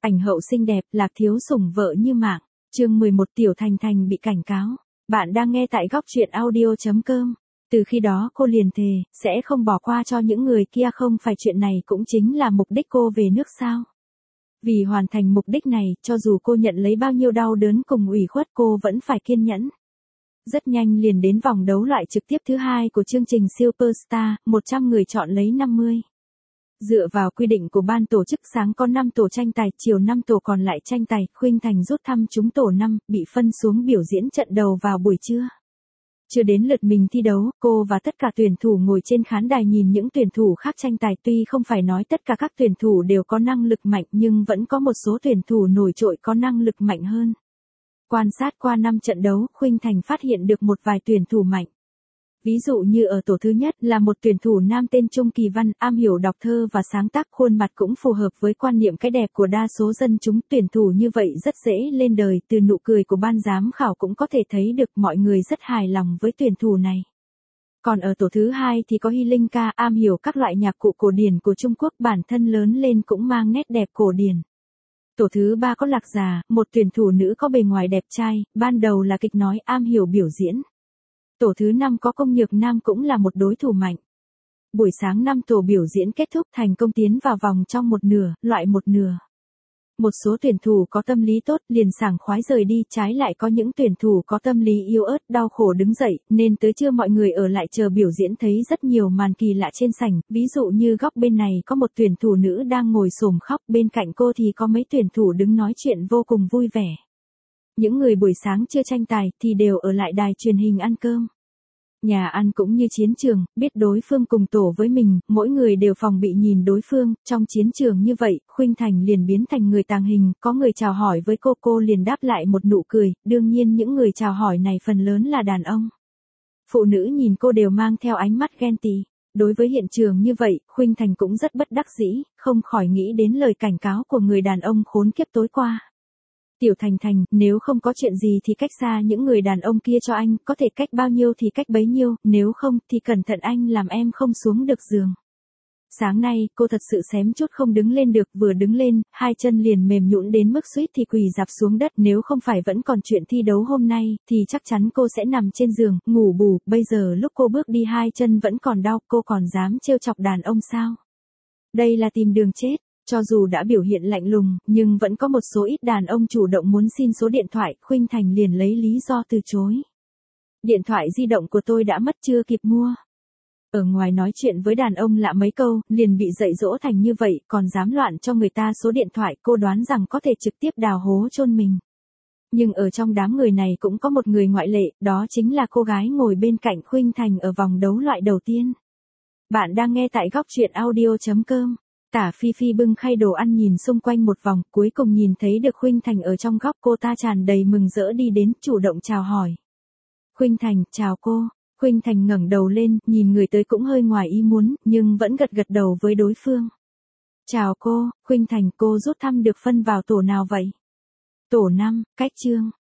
ảnh hậu xinh đẹp, Lạc Thiếu sủng vợ như mạng. Chương 11 Tiểu Thành Thành bị cảnh cáo. Bạn đang nghe tại góc truyện audio.com. Từ khi đó cô liền thề, sẽ không bỏ qua cho những người kia, không phải chuyện này cũng chính là mục đích cô về nước sao. Vì hoàn thành mục đích này, cho dù cô nhận lấy bao nhiêu đau đớn cùng ủy khuất cô vẫn phải kiên nhẫn. Rất nhanh liền đến vòng đấu loại trực tiếp thứ 2 của chương trình Superstar, 100 người chọn lấy 50. Dựa vào quy định của ban tổ chức, sáng có 5 tổ tranh tài, chiều 5 tổ còn lại tranh tài, Khuynh Thành rút thăm trúng tổ 5, bị phân xuống biểu diễn trận đầu vào buổi trưa. Chưa đến lượt mình thi đấu, cô và tất cả tuyển thủ ngồi trên khán đài nhìn những tuyển thủ khác tranh tài, tuy không phải nói tất cả các tuyển thủ đều có năng lực mạnh nhưng vẫn có một số tuyển thủ nổi trội có năng lực mạnh hơn. Quan sát qua 5 trận đấu, Khuynh Thành phát hiện được một vài tuyển thủ mạnh. Ví dụ như ở tổ thứ nhất là một tuyển thủ nam tên Trung Kỳ Văn, am hiểu đọc thơ và sáng tác, khuôn mặt cũng phù hợp với quan niệm cái đẹp của đa số dân chúng. Tuyển thủ như vậy rất dễ lên đời, từ nụ cười của ban giám khảo cũng có thể thấy được mọi người rất hài lòng với tuyển thủ này. Còn ở tổ thứ hai thì có Hy Linh Ca, am hiểu các loại nhạc cụ cổ điển của Trung Quốc, bản thân lớn lên cũng mang nét đẹp cổ điển. Tổ thứ ba có Lạc Già, một tuyển thủ nữ có bề ngoài đẹp trai, ban đầu là kịch nói, am hiểu biểu diễn. Tổ thứ 5 có Công Nhược Nam, cũng là một đối thủ mạnh. Buổi sáng 5 tổ biểu diễn kết thúc, thành công tiến vào vòng trong một nửa, loại một nửa. Một số tuyển thủ có tâm lý tốt liền sảng khoái rời đi, trái lại có những tuyển thủ có tâm lý yếu ớt đau khổ đứng dậy, nên tới trưa mọi người ở lại chờ biểu diễn, thấy rất nhiều màn kỳ lạ trên sảnh. Ví dụ như góc bên này có một tuyển thủ nữ đang ngồi xổm khóc, bên cạnh cô thì có mấy tuyển thủ đứng nói chuyện vô cùng vui vẻ. Những người buổi sáng chưa tranh tài thì đều ở lại đài truyền hình ăn cơm. Nhà ăn cũng như chiến trường, biết đối phương cùng tổ với mình, mỗi người đều phòng bị nhìn đối phương. Trong chiến trường như vậy, Khuynh Thành liền biến thành người tàng hình, có người chào hỏi với cô liền đáp lại một nụ cười, đương nhiên những người chào hỏi này phần lớn là đàn ông. Phụ nữ nhìn cô đều mang theo ánh mắt ghen tị. Đối với hiện trường như vậy, Khuynh Thành cũng rất bất đắc dĩ, không khỏi nghĩ đến lời cảnh cáo của người đàn ông khốn kiếp tối qua. Tiểu Thành Thành, nếu không có chuyện gì thì cách xa những người đàn ông kia cho anh, có thể cách bao nhiêu thì cách bấy nhiêu, nếu không thì cẩn thận anh làm em không xuống được giường. Sáng nay, cô thật sự xém chút không đứng lên được, vừa đứng lên, hai chân liền mềm nhũn đến mức suýt thì quỳ rạp xuống đất. Nếu không phải vẫn còn chuyện thi đấu hôm nay, thì chắc chắn cô sẽ nằm trên giường, ngủ bù. Bây giờ lúc cô bước đi hai chân vẫn còn đau, cô còn dám trêu chọc đàn ông sao? Đây là tìm đường chết. Cho dù đã biểu hiện lạnh lùng, nhưng vẫn có một số ít đàn ông chủ động muốn xin số điện thoại, Khuynh Thành liền lấy lý do từ chối. Điện thoại di động của tôi đã mất, chưa kịp mua. Ở ngoài nói chuyện với đàn ông lạ mấy câu, liền bị dạy dỗ thành như vậy, còn dám loạn cho người ta số điện thoại, cô đoán rằng có thể trực tiếp đào hố chôn mình. Nhưng ở trong đám người này cũng có một người ngoại lệ, đó chính là cô gái ngồi bên cạnh Khuynh Thành ở vòng đấu loại đầu tiên. Bạn đang nghe tại góc truyện audio.com. Tả Phi Phi bưng khay đồ ăn nhìn xung quanh một vòng, cuối cùng nhìn thấy được Khuynh Thành ở trong góc, cô ta tràn đầy mừng rỡ đi đến, chủ động chào hỏi. Khuynh Thành, chào cô. Khuynh Thành ngẩng đầu lên, nhìn người tới cũng hơi ngoài ý muốn, nhưng vẫn gật gật đầu với đối phương. Chào cô, Khuynh Thành, cô rút thăm được phân vào tổ nào vậy? Tổ 5, cách chương.